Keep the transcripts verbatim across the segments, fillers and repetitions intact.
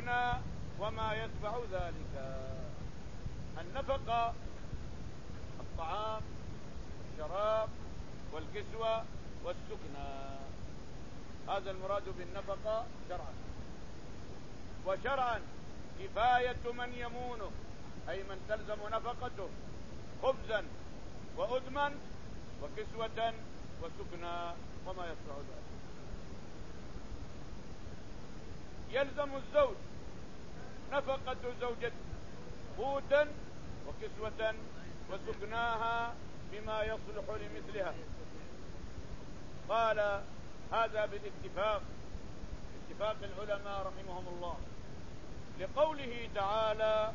والسكنى وما يتبع ذلك. النفقة الطعام والشراب والكسوة والسكنى، هذا المراد بالنفقة شرعا. وشرعا كفاية من يمونه، أي من تلزم نفقته، خبزا وأدما وكسوة وسكنى وما يتبع ذلك. يلزم الزوج نفقة زوجته قوتا وكسوة وسكناها بما يصلح لمثلها. قال هذا بالاتفاق، اتفاق العلماء رحمهم الله، لقوله تعالى: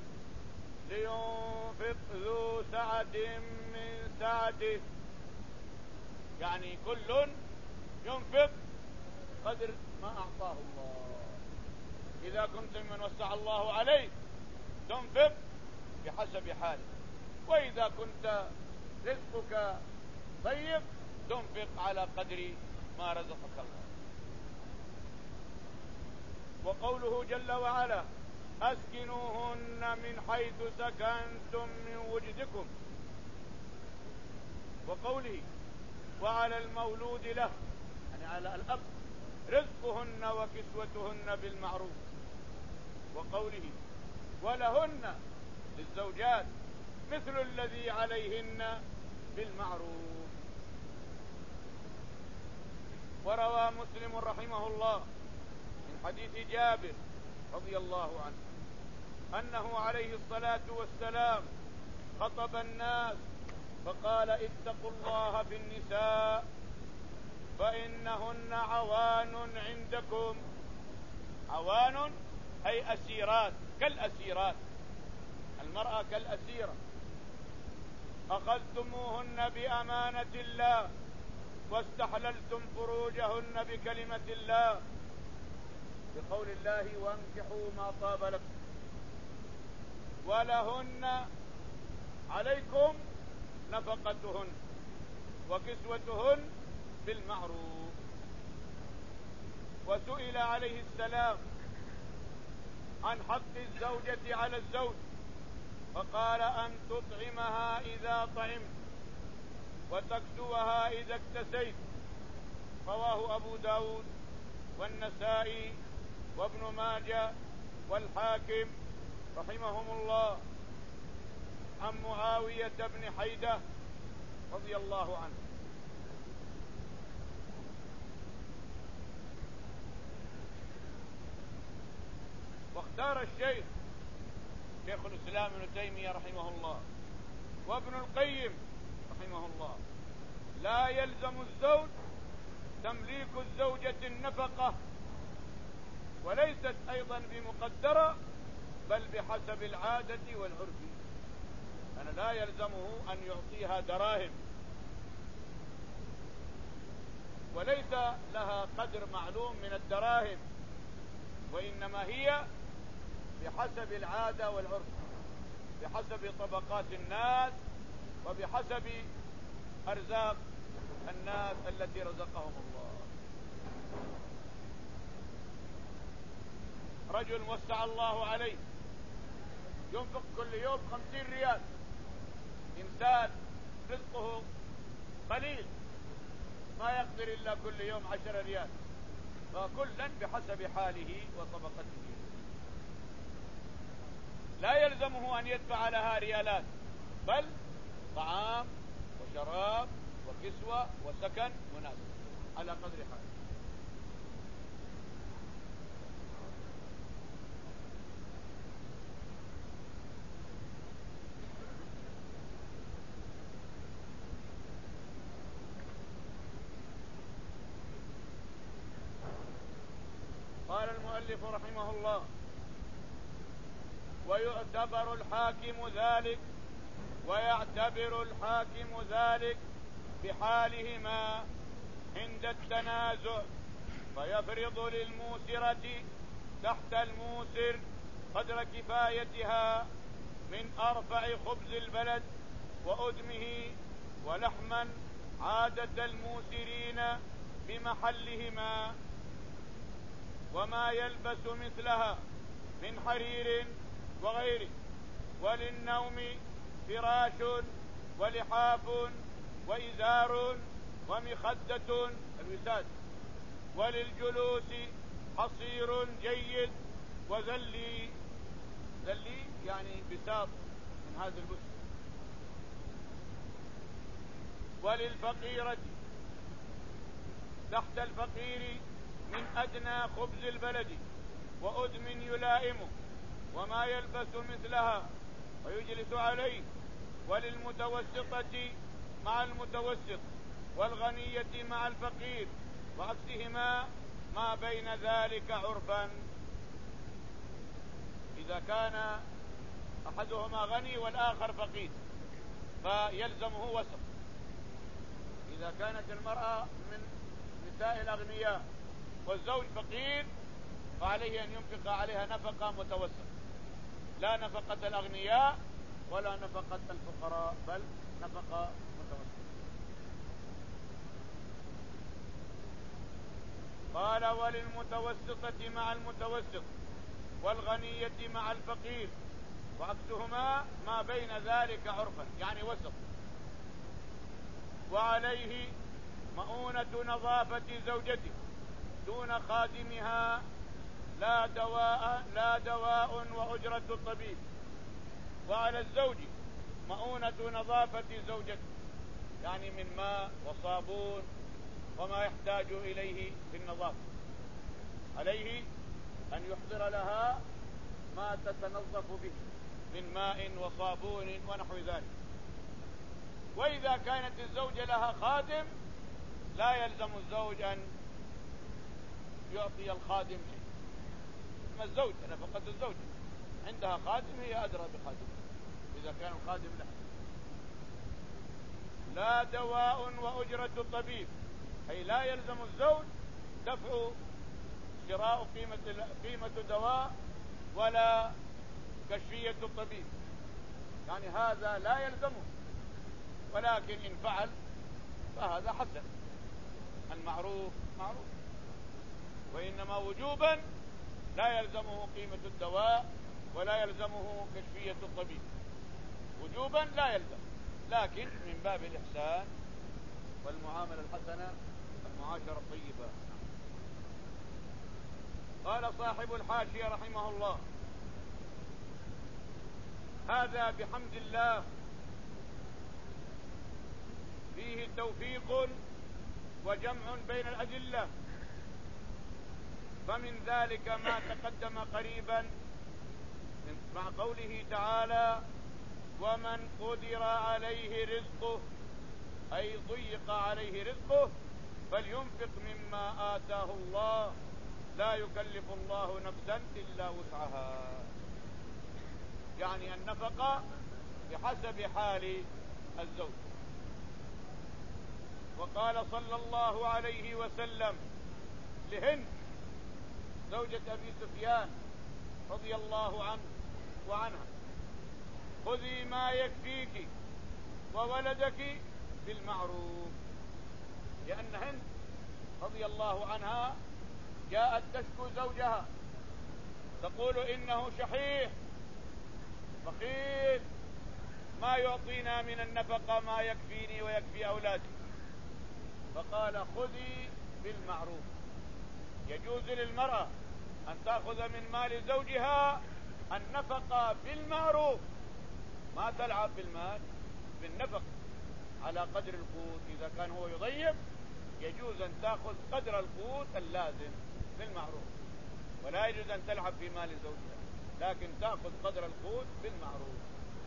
لينفق ذو سعة من سعته، يعني كل ينفق قدر ما أعطاه الله. إذا كنت من وسع الله عليك تنفق بحسب حالك، وإذا كنت رزقك ضيق تنفق على قدر ما رزقك الله. وقوله جل وعلا: أسكنوهن من حيث سكنتم من وجدكم. وقوله: وعلى المولود له، يعني على الأب، رزقهن وكسوتهن بالمعروف. وقوله: ولهن، للزوجات، مثل الذي عليهن بالمعروف. وروى مسلم رحمه الله من حديث جابر رضي الله عنه أنه عليه الصلاة والسلام خطب الناس فقال: اتقوا الله في النساء فإنهن عوان عندكم. عوان أي أسيرات، كالأسيرات، المرأة كالأسيرة. أخذتموهن بأمانة الله واستحللتم فروجهن بكلمة الله، بقول الله: وانكحوا ما طاب لكم. ولهن، عليكم، نفقتهن وكسوتهن بالمعروف. وسئل عليه السلام عن حق الزوجة على الزوج فقال: أن تطعمها إذا طعمت وتكسوها إذا اكتسيت. رواه أبو داود والنسائي وابن ماجه والحاكم رحمهم الله عن معاوية بن حيدة رضي الله عنه. واختار الشيخ شيخ الإسلام ابن تيمية رحمه الله وابن القيم رحمه الله: لا يلزم الزوج تمليك الزوجة النفقة، وليست أيضا بمقدرة، بل بحسب العادة والعرف. أنا لا يلزمه أن يعطيها دراهم، وليس لها قدر معلوم من الدراهم، وإنما هي بحسب العادة والعرف، بحسب طبقات الناس وبحسب أرزاق الناس التي رزقهم الله. رجل وسع الله عليه ينفق كل يوم خمسين ريال، إنسان رزقه قليل ما يقدر إلا كل يوم عشر ريال، فكلا بحسب حاله وطبقته. لا يلزمه أن يدفع لها ريالات، بل طعام وشراب وكسوة وسكن مناسب على قدر حاله. قال المؤلف رحمه الله: ويعتبر الحاكم ذلك ويعتبر الحاكم ذلك بحالهما عند التنازع، فيفرض للموسرة تحت الموسر قدر كفايتها من أرفع خبز البلد وأدمه، ولحما عادة الموسرين بمحلهما، وما يلبس مثلها من حرير وغيره، وللنوم فراش ولحاف وإزار ومخدة الوساد، وللجلوس حصير جيد وذلي، ذلي يعني بساط من هذا البسط، وللفقيرة تحت الفقير من أدنى خبز البلد وأدم يلائمه وما يلبس مثلها ويجلس عليه، وللمتوسطة مع المتوسط والغنية مع الفقير وعكسهما ما بين ذلك عرفا. إذا كان أحدهما غني والآخر فقير فيلزمه وسط. إذا كانت المرأة من نساء الأغنياء والزوج فقير فعليه أن ينفق عليها نفقة متوسطة، لا نفقة الأغنياء ولا نفقة الفقراء، بل نفقة متوسطة. قال وللمتوسطة مع المتوسط والغنية مع الفقير وعكسهما ما بين ذلك عرفا، يعني وسط. وعليه مؤونة نظافة زوجته دون خادمها لا دواء لا دواء وأجرة الطبيب. وعلى الزوج مؤونة نظافة زوجته، يعني من ماء وصابون وما يحتاج إليه في النظافة، عليه أن يحضر لها ما تتنظف به من ماء وصابون ونحو ذلك. وإذا كانت الزوجة لها خادم لا يلزم الزوج أن يعطي الخادم شيء. أما الزوج نفقة الزوج عندها خادم هي أدرى بخادم إذا كان الخادم له. لا دواء وأجرة الطبيب، أي لا يلزم الزوج دفع شراء قيمة قيمة دواء ولا كشفية الطبيب، يعني هذا لا يلزمه، ولكن إن فعل فهذا حسن، المعروف معروف. وإنما وجوبا لا يلزمه قيمة الدواء ولا يلزمه كشفية الطبيب، وجوبا لا يلزم، لكن من باب الإحسان والمعاملة الحسنة والمعاشرة الطيبة. قال صاحب الحاشية رحمه الله: هذا بحمد الله فيه توفيق وجمع بين الأدلة، فمن ذلك ما تقدم قريبا مع قوله تعالى: ومن قدر عليه رزقه، أي ضيق عليه رزقه فلينفق مما آتاه الله لا يكلف الله نفسا إلا وسعها، يعني النفقة بحسب حال الزوج. وقال صلى الله عليه وسلم لهند زوجة أبي سفيان رضي الله عنه وعنها: خذي ما يكفيك وولدك بالمعروف. لأن هند رضي الله عنها جاءت تشكو زوجها تقول: إنه شحيح بخيل ما يعطينا من النفقة ما يكفيني ويكفي أولادي. فقال: خذي بالمعروف. يجوز للمرأة أن تأخذ من مال زوجها النفقة بالمعروف، ما تلعب بالمال، بالنفقة على قدر القوت. إذا كان هو يضيف يجوز أن تأخذ قدر القوت اللازم بالمعروف، ولا يجوز أن تلعب في مال زوجها، لكن تأخذ قدر القوت بالمعروف.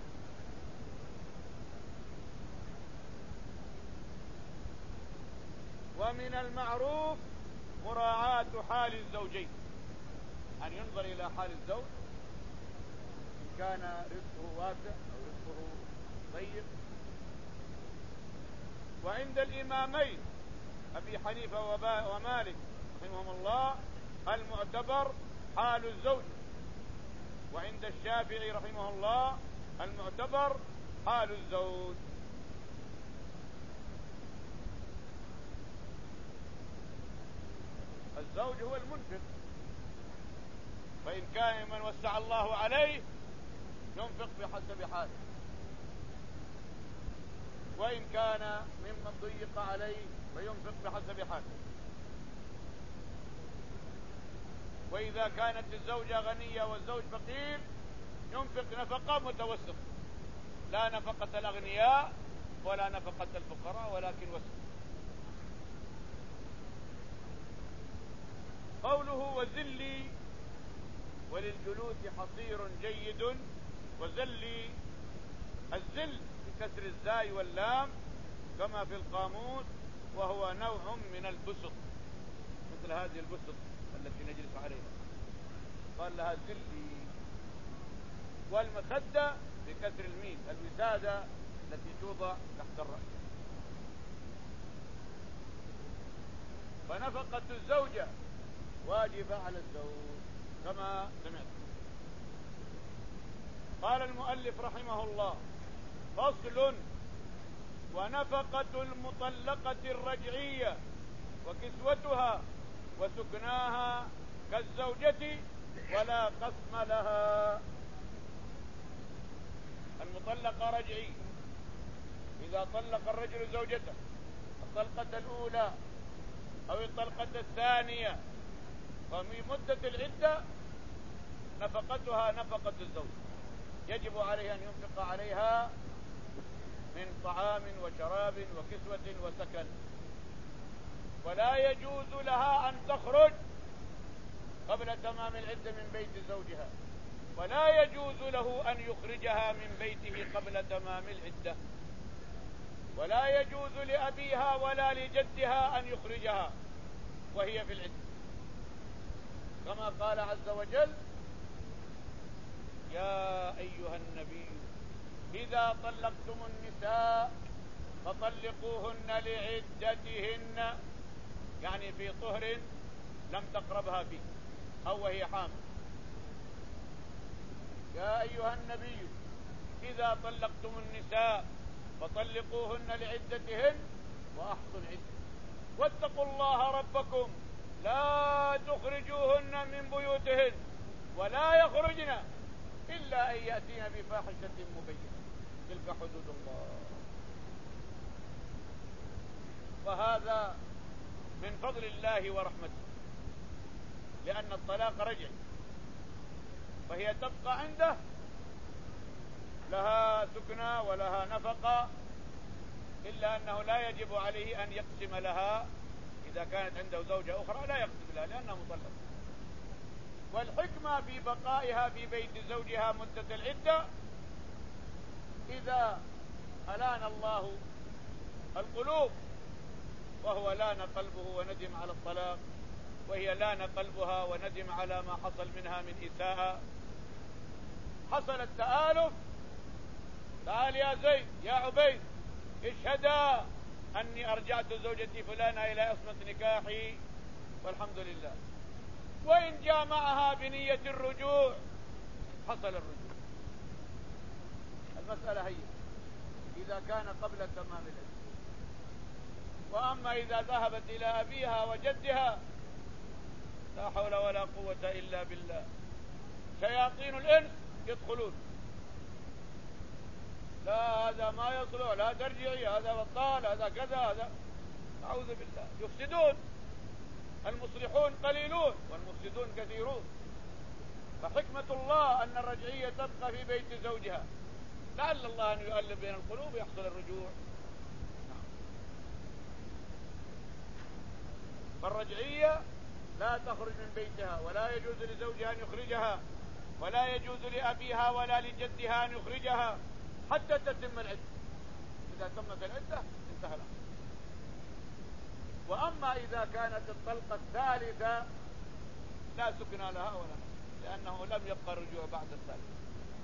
ومن المعروف مراعاة حال الزوجين، أن ينظر إلى حال الزوج إن كان رزقه واسع أو رزقه طيب. وعند الإمامين أبي حنيفة ومالك رحمهم الله المعتبر حال الزوج، وعند الشافعي رحمه الله المعتبر حال الزوج. الزوج هو المنفق، فإن كان من وسع الله عليه ينفق بحسب حاله، وإن كان ممن ضيق عليه فينفق بحسب حاله. وإذا كانت الزوجة غنية والزوج فقير ينفق نفقة متوسطة، لا نفقة الأغنياء ولا نفقة الفقراء، ولكن وسط. قوله وذلي وللجلوس حصير جيد، وذلي الذل بكسر الزاي واللام كما في القاموس، وهو نوع من البسط، مثل هذه البسط التي نجلس عليها قال لها ذلي. والمخدة بكسر الميم الوسادة التي توضع تحت الرأس. فنفقة الزوجة واجبة على الزوج كما سمعت. قال المؤلف رحمه الله: فصل: ونفقة المطلقة الرجعية وكسوتها وسكناها كالزوجة ولا قسم لها. المطلقة رجعية، إذا طلق الرجل زوجته الطلقة الأولى أو الطلقة الثانية ففي مدة العدة نفقتها نفقة الزوج، يجب عليه أن ينفق عليها من طعام وشراب وكسوة وسكن، ولا يجوز لها أن تخرج قبل تمام العدة من بيت زوجها، ولا يجوز له أن يخرجها من بيته قبل تمام العدة، ولا يجوز لأبيها ولا لجدها أن يخرجها وهي في العدة، كما قال عز وجل: يا أيها النبي إذا طلقتم النساء فطلقوهن لعدتهن، يعني في طهر لم تقربها فيه أو وهي حامل. يا أيها النبي إذا طلقتم النساء فطلقوهن لعدتهن وأحصوا العدة واتقوا الله ربكم لا تخرجوهن من بيوتهن ولا يخرجن إلا أن يأتين بفاحشة مبينة، تلك حدود الله. وهذا من فضل الله ورحمته، لأن الطلاق رجعي، فهي تبقى عنده لها سكنى ولها نفقة، إلا أنه لا يجب عليه أن يقسم لها. إذا كانت عنده زوجة أخرى لا يقسم لها لأنها مطلقة. والحكمة في بقائها في بيت زوجها مدة العدة إذا ألان الله القلوب، وهو لان قلبه وندم على الطلاق، وهي لان قلبها وندم على ما حصل منها من إساءة، حصل التآلف. تعال يا زيد يا عبيد اشهدا أني أرجعت زوجتي فلانة إلى عصمة نكاحي والحمد لله. وإن جامعها بنية الرجوع حصل الرجوع. المسألة هي إذا كان قبل تمام العدة. وأما إذا ذهبت إلى أبيها وجدها لا حول ولا قوة إلا بالله، شياطين الإنس يدخلون: لا هذا ما يصلح، لا ترجعي، هذا بطال، هذا كذا، هذا أعوذ بالله، يفسدون. المصلحون قليلون والمفسدون كثيرون. فحكمة الله أن الرجعية تبقى في بيت زوجها، لعل الله أن يؤلف بين القلوب يحصل الرجوع. فالرجعية لا تخرج من بيتها، ولا يجوز لزوجها أن يخرجها، ولا يجوز لأبيها ولا لجدها أن يخرجها حتى تتم العدة. إذا تمت العدة انتهى الأمر. وأما إذا كانت الطلقة الثالثة لا سكن لها ولا نفس، لأنه لم يبقى الرجوع بعد الثالثة.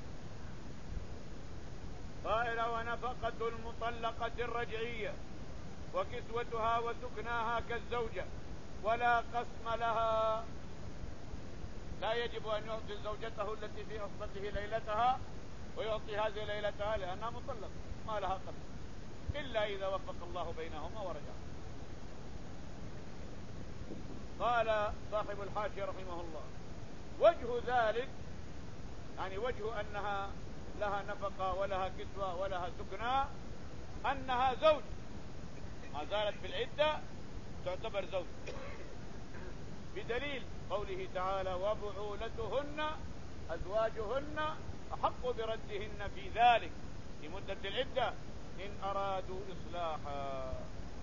قائل: ونفقة المطلقة الرجعية وكسوتها وسكناها كالزوجة ولا قسم لها. لا يجب أن يعطي زوجته التي في عصبته ليلتها ويعطي هذه ليلتها لأنها مطلقة، ما لها قسم إلا إذا وفق الله بينهما ورجع. قال صاحب الحاشية رحمه الله: وجه ذلك يعني وجه أنها لها نفقة ولها كسوة ولها سكنى أنها زوج ما زالت في العدة تعتبر زوج، بدليل قوله تعالى وبعولتهن أزواجهن أحق بردهن في ذلك في مدة العدة إن أرادوا إصلاحا.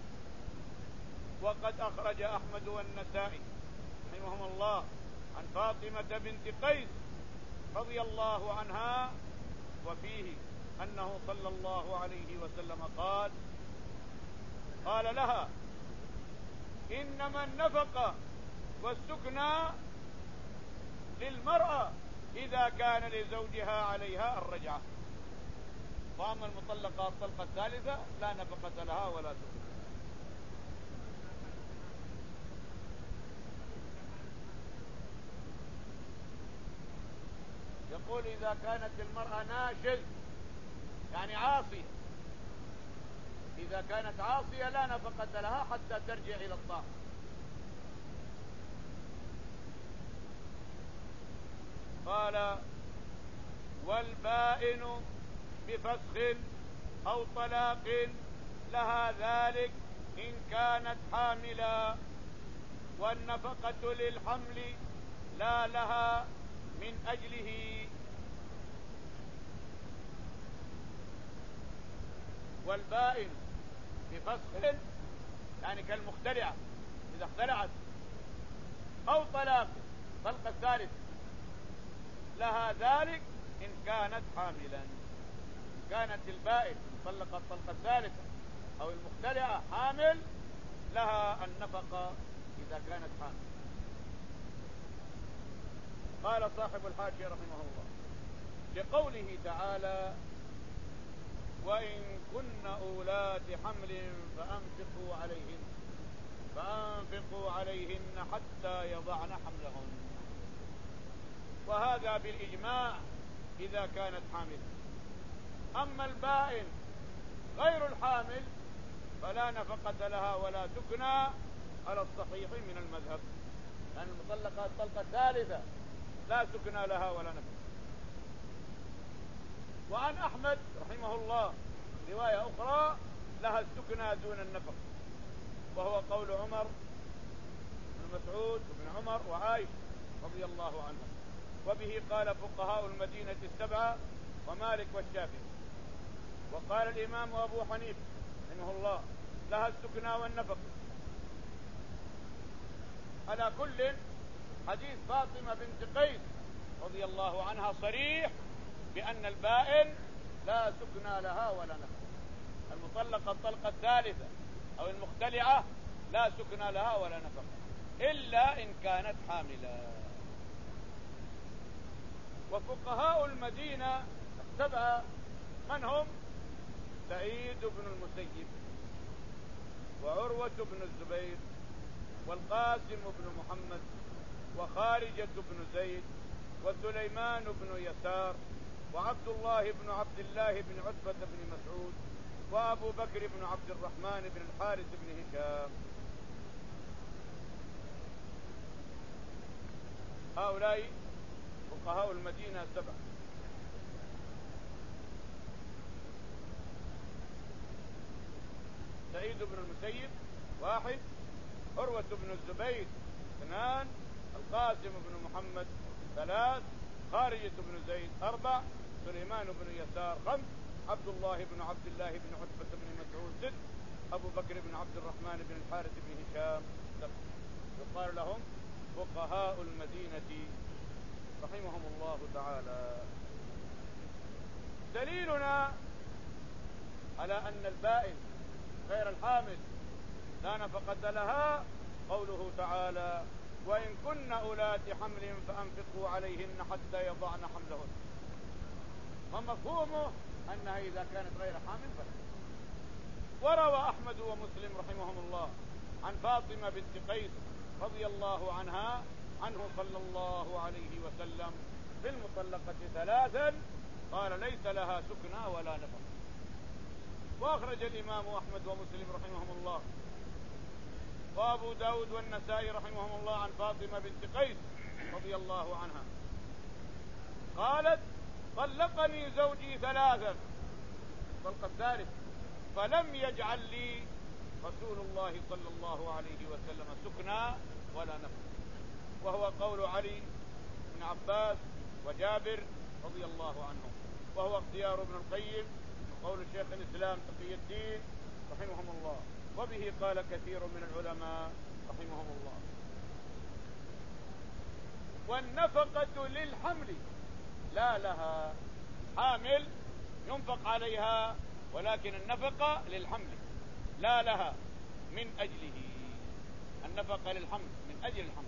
وقد أخرج أحمد والنسائي رحمهم الله عن فاطمة بنت قيس رضي الله عنها وفيه أنه صلى الله عليه وسلم قال قال لها إنما النفقة والسكنى للمرأة إذا كان لزوجها عليها الرجعة، وأما المطلقة الطلقة الثالثة لا نفقة لها ولا سكنى. يقول إذا كانت المرأة ناشز يعني عاصية، إذا كانت عاصية لا نفقة لها حتى ترجع إلى الطاعة. قال والبائن بفسخ أو طلاق لها ذلك إن كانت حاملا، والنفقة للحمل لا لها من أجله. والبائن بفسخ يعني كالمختلعة إذا اختلعت، أو طلاق طلقة الثالث لها ذلك إن كانت حاملا. كانت البائن مطلقة الطلقة الثالثة أو المختلعة حامل لها النفقة إذا كانت حامل. قال صاحب الحاشية رحمه الله لقوله تعالى وإن كن أولات حمل فأنفقوا عليهن فأنفقوا عليهن حتى يضعن حملهن، وهذا بالإجماع إذا كانت حاملة. أما البائن غير الحامل فلا نفقة لها ولا سكنى على الصحيح من المذهب، لأن يعني المطلقة الطلقة الثالثة لا سكنى لها ولا نفقة. وعن أحمد رحمه الله رواية أخرى لها السكنى دون النفقة، وهو قول عمر بن مسعود وابن عمر وعائشة رضي الله عنهم. وبه قال فقهاء المدينة السبعة ومالك والشافعي. وقال الإمام أبو حنيفة رحمه الله لها السكنى والنفقة. على كل حديث فاطمة بنت قيس رضي الله عنها صريح بأن البائن لا سكنى لها ولا نفقة. المطلقة الطلقة الثالثة أو المختلعة لا سكنى لها ولا نفقة إلا إن كانت حاملة. وفقهاء المدينة السبعة من هم؟ سعيد بن المسيب وعروة بن الزبير والقاسم بن محمد وخارجة بن زيد وسليمان بن يسار وعبد الله بن عبد الله بن عتبة بن مسعود وأبو بكر بن عبد الرحمن بن الحارث بن هشام. هؤلاء فقهاء المدينة السبعة. سعيد بن المسيب واحد، عروة بن الزبير اثنان، القاسم بن محمد ثلاث، خارجة بن زيد أربع، سليمان بن يسار خمس، عبد الله بن عبد الله بن عتبة بن مسعود ست، أبو بكر بن عبد الرحمن بن الحارث بن هشام سبع. يقال لهم فقهاء المدينة رحمهم الله تعالى. دليلنا على أن البائن غير الحامل لا نفقة لها قوله تعالى وإن كن أولات حمل فأنفقوا عليهن حتى يضعن حملهن، ومفهومه أنها إذا كانت غير حامل فلا. وروى أحمد ومسلم رحمهم الله عن فاطمة بنت قيس رضي الله عنها عنه صلى الله عليه وسلم في المطلقة ثلاثا قال ليس لها سكنى ولا نفقة. وأخرج الإمام أحمد ومسلم رحمهم الله وأبو داود والنسائي رحمهم الله عن فاطمة بنت قيس رضي الله عنها قالت طلقني زوجي ثلاثا، الطلقة الثالث، فلم يجعل لي رسول الله صلى الله عليه وسلم سكنا ولا نفقا، وهو قول علي بن عباس وجابر رضي الله عنهم، وهو اختيار ابن القيم وقول شيخ الإسلام تقي الدين رحمهم الله، وبه قال كثير من العلماء رحمهم الله. والنفقة للحمل لا لها، حامل ينفق عليها، ولكن النفقة للحمل لا لها من أجله، النفقة للحمل من أجل الحمل.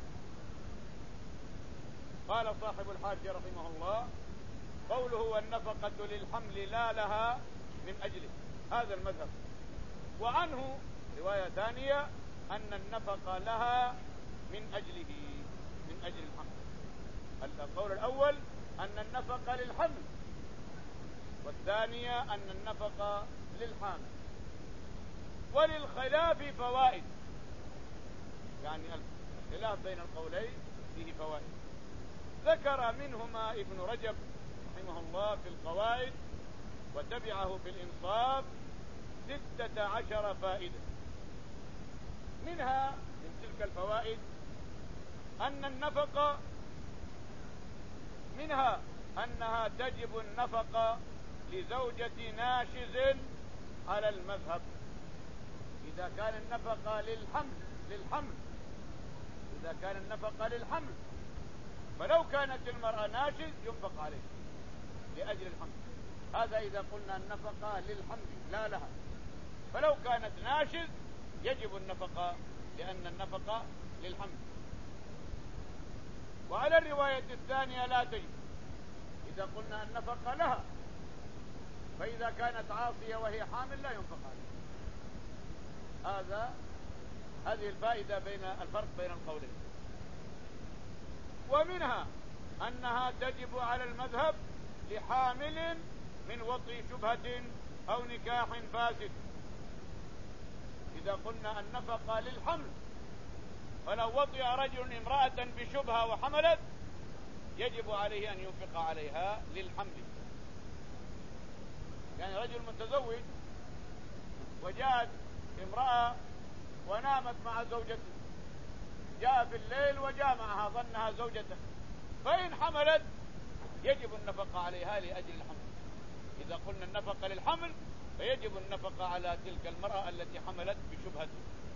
قال صاحب الحاشية رحمه الله قوله والنفقة للحمل لا لها من أجله، هذا المذهب. وعنه رواية ثانية أن النفقة لها من أجله، من أجل الحمل. القول الأول أن النفقة للحمل، والثانية أن النفقة للحامل. وللخلاف فوائد، يعني الخلاف بين القولين فيه فوائد، ذكر منهما ابن رجب رحمه الله في القواعد وتبعه في الإنصاف ستة عشر فائدة. منها من تلك الفوائد أن النفقة منها أنها تجب النفقة لزوجة ناشز على المذهب، إذا كان النفقة للحمل للحمل إذا كان النفقة للحمل، فلو كانت المرأة ناشز ينفق عليه لأجل الحمل، هذا إذا قلنا النفقة للحمل لا لها. فلو كانت ناشز يجب النفقة لأن النفقة للحمل. وعلى الرواية الثانية لا تجب، إذا قلنا النفقة لها، فإذا كانت عاصية وهي حامل لا ينفق عليها. هذا هذه الفائدة بين الفرق بين القولين. ومنها أنها تجب على المذهب لحامل من وطئ شبهة أو نكاح فاسد، إذا قلنا النفقة للحمل، فلو وطئ رجل امرأة بشبهة وحملت يجب عليه أن ينفق عليها للحمل. يعني رجل متزوج وجاءت امرأة ونامت مع زوجته، جاء في الليل وجامعها ظنها زوجته، فإن حملت يجب النفقة عليها لأجل الحمل. إذا قلنا النفقة للحمل فيجب النفقة على تلك المرأة التي حملت بشبهته.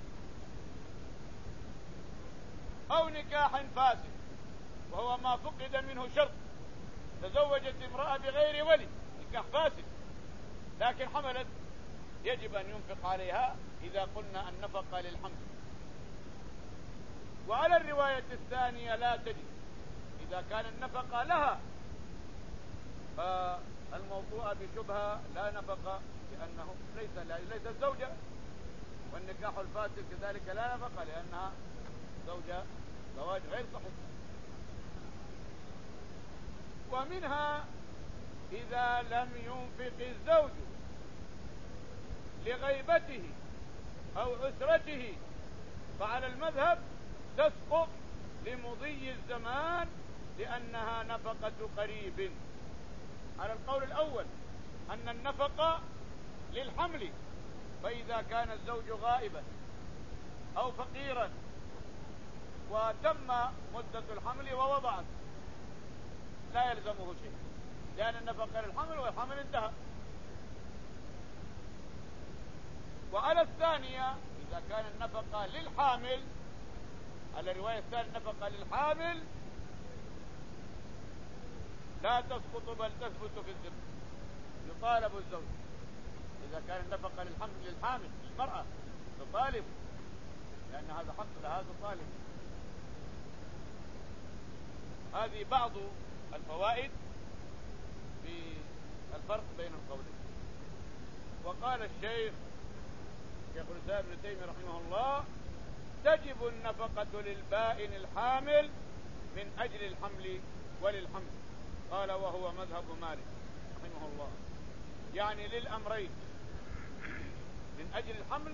أو نكاح فاسد، وهو ما فقد منه شرط، تزوجت امرأة بغير ولي، نكاح فاسد، لكن حملت، يجب أن ينفق عليها إذا قلنا النفقة للحمل. وعلى الرواية الثانية لا تجب، إذا كان النفقة لها، فالموضوع بشبهة لا نفقة لأنه ليس ليس الزوجة، والنكاح الفاسد كذلك لا نفقة لأنها زوجة، زواج غير صحيح. ومنها إذا لم ينفق الزوج لغيبته أو عسرته، فعلى المذهب تسقط لمضي الزمان لأنها نفقة قريب. على القول الأول أن النفقة للحمل، فإذا كان الزوج غائبا أو فقيرا وتم مدة الحمل ووضعت لا يلزمه شيء، لأن النفقة للحمل والحمل انتهى. وعلى الثانية إذا كان النفقة للحامل، على الرواية الثانية النفقة للحامل لا تسقط بل تثبت في الذمة، يطالب الزوج. إذا كان النفقة للحمل للحامل المرأة تطالب، لأن هذا حق لها تطالب. هذه بعض الفوائد في الفرق بين القولين. وقال الشيخ شيخ الإسلام ابن تيمية رحمه الله تجب النفقة للبائن الحامل من أجل الحمل وللحمل. قال وهو مذهب مالك رحمه الله، يعني للأمرين، من أجل الحمل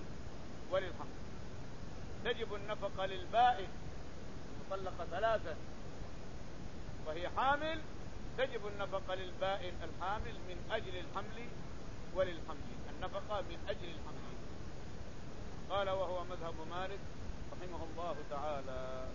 وللحمل. تجب النفقة للبائن المطلقة ثلاثة وهي حامل تجب النفقة للبائن الحامل من أجل الحمل وللحمل، النفقة من أجل الحمل. قال وهو مذهب مالك رحمه الله تعالى.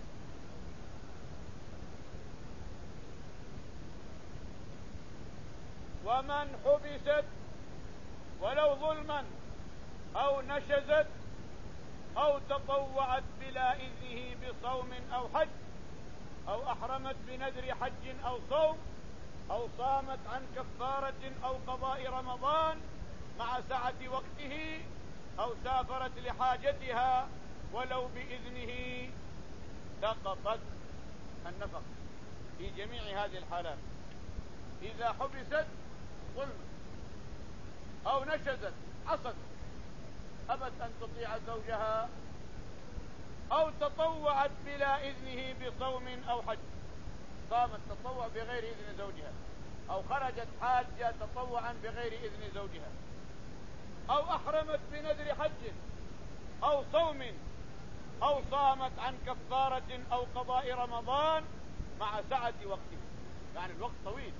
ومن حبست ولو ظلما أو نشزت أو تطوعت بلا إذنه بصوم أو حج أو أحرمت بنذر حج أو صوم أو صامت عن كفارة أو قضاء رمضان مع سعة وقته أو سافرت لحاجتها ولو بإذنه سقطت النفقة في جميع هذه الحالات. إذا حبست ظلما أو نشزت عصت أبت أن تطيع زوجها أو تطوعت بلا إذنه بصوم أو حج، صامت تطوع بغير إذن زوجها، أو خرجت حاجة تطوعا بغير إذن زوجها، أو أحرمت بنذر حج أو صوم أو صامت عن كفارة أو قضاء رمضان مع سعة وقته، يعني الوقت طويل،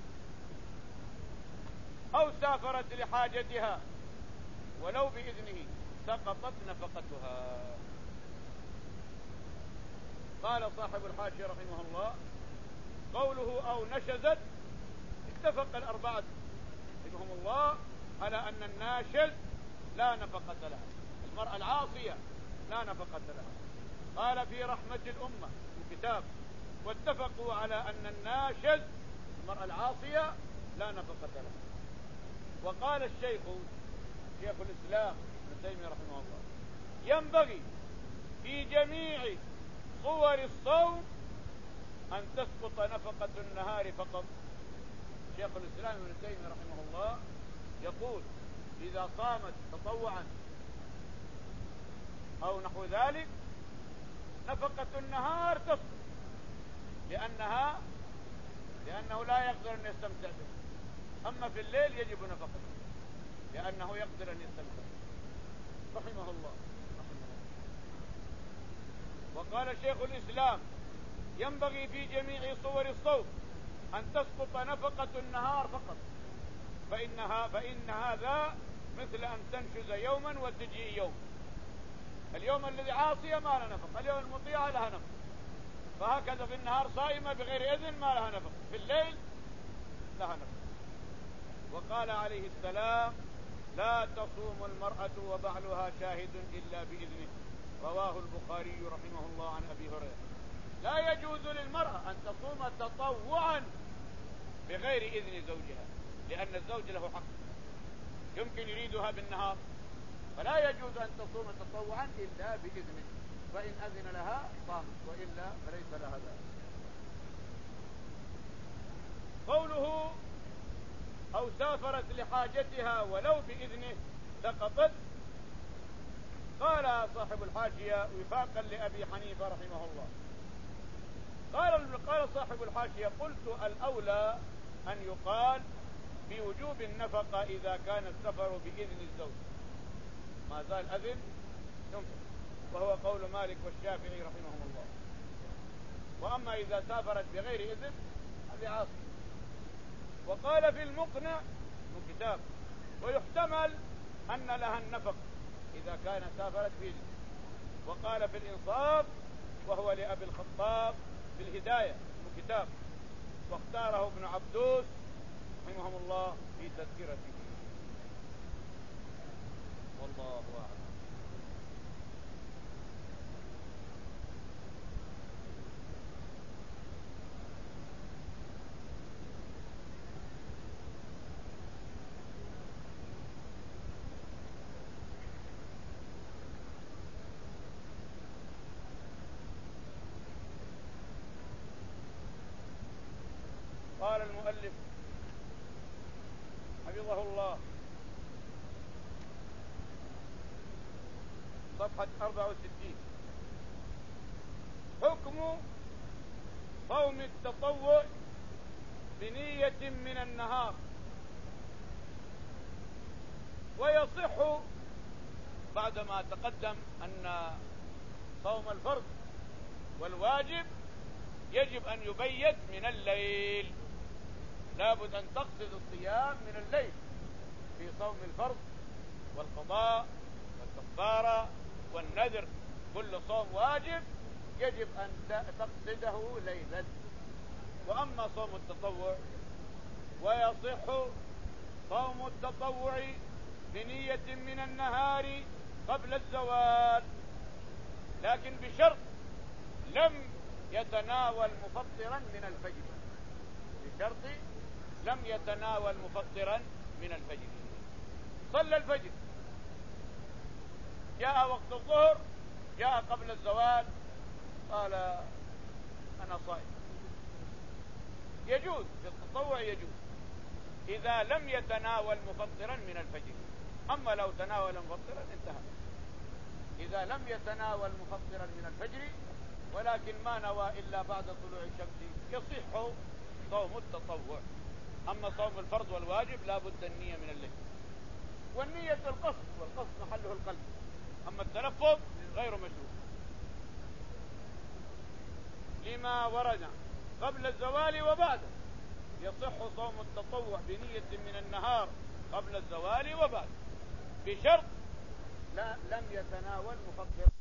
أو سافرت لحاجتها ولو بإذنه سقطت نفقتها. قال صاحب الحاشية رحمه الله قوله أو نشزت اتفق الأربعة رحمهم الله على أن الناشز لا نفقة لها، المرأة العاصية لا نفقة لها. قال في رحمة الأمة في كتاب واتفقوا على أن الناشز المرأة العاصية لا نفقة لها. وقال الشيخ شيخ الإسلام ابن تيمية رحمه الله ينبغي في جميع صور الصوم أن تسقط نفقة النهار فقط. شيخ الإسلام ابن تيمية رحمه الله يقول إذا صامت تطوعا أو نحو ذلك نفقة النهار تسقط، لأنها لأنه لا يقدر أن يستمتع به، أما في الليل يجب نفقته لأنه يقدر أن يستمتع رحمه الله. وقال شيخ الإسلام ينبغي في جميع صور الصوم أن تسقط نفقة النهار فقط، فإنها فإن هذا مثل أن تنشز يوما وتجيء يوم. اليوم الذي عاصية ما لها نفقة، اليوم المطيعة لها نفقة، فهكذا في النهار صائمة بغير إذن ما لها نفقة، في الليل لها نفقة. وقال عليه السلام لا تصوم المرأة وبعلها شاهد إلا بإذنه، رواه البخاري رحمه الله عن أبي هريرة. لا يجوز للمرأة أن تصوم تطوعا بغير إذن زوجها، لأن الزوج له حق يمكن يريدها بالنهار، فلا يجوز أن تصوم تطوعا إلا بإذنه، فإن أذن لها صامت وإلا فليس لها ذلك. قوله أو سافرت لحاجتها ولو بإذنه سقطت. قال صاحب الحاشية وفاقا لأبي حنيفة رحمه الله قال قال صاحب الحاشية قلت الأولى أن يقال بوجوب النفقة إذا كان السفر بإذن الزوج، ما زال أذن ينفق، وهو قول مالك والشافعي رحمهم الله. وأما إذا سافرت بغير إذن هذه عاصي. وقال في المقنع من كتاب ويحتمل أن لها النفق إذا كان سافرت بإذن. وقال في الإنصاف وهو لأبي الخطاب في الهداية من كتاب واختاره ابن عبدوس رحمهم الله في تذكرته. والله أعلم. قال المؤلف حفظه الله صفحة أربعة وستين حكم صوم التطوع بنية من النهار. ويصح بعدما تقدم أن صوم الفرض والواجب يجب أن يبيت من الليل، لابد أن تقصد الصيام من الليل في صوم الفرض والقضاء والكفارة والنذر. كل صوم واجب يجب أن تقصده ليلا. وأما صوم التطوع ويصح صوم التطوع بنية من النهار قبل الزوال، لكن بشرط لم يتناول مفطرا من الفجر، بشرط لم يتناول مفطرا من الفجر. صلى الفجر، جاء وقت الظهر، جاء قبل الزوال، قال أنا صائم، يجوز في التطوع، يجوز إذا لم يتناول مفطرا من الفجر. أما لو تناول مفطرا انتهى. إذا لم يتناول مفطرا من الفجر ولكن ما نوى إلا بعد طلوع الشمس يصح صوم التطوع. أما صوم الفرض والواجب لا بد النية من الليل، والنية القصد، والقصد محله القلب. أما التلفظ غير مشروع لما ورد قبل الزوال وبعده. يصح صوم التطوع بنية من النهار قبل الزوال وبعده بشرط لا لم يتناول مفطر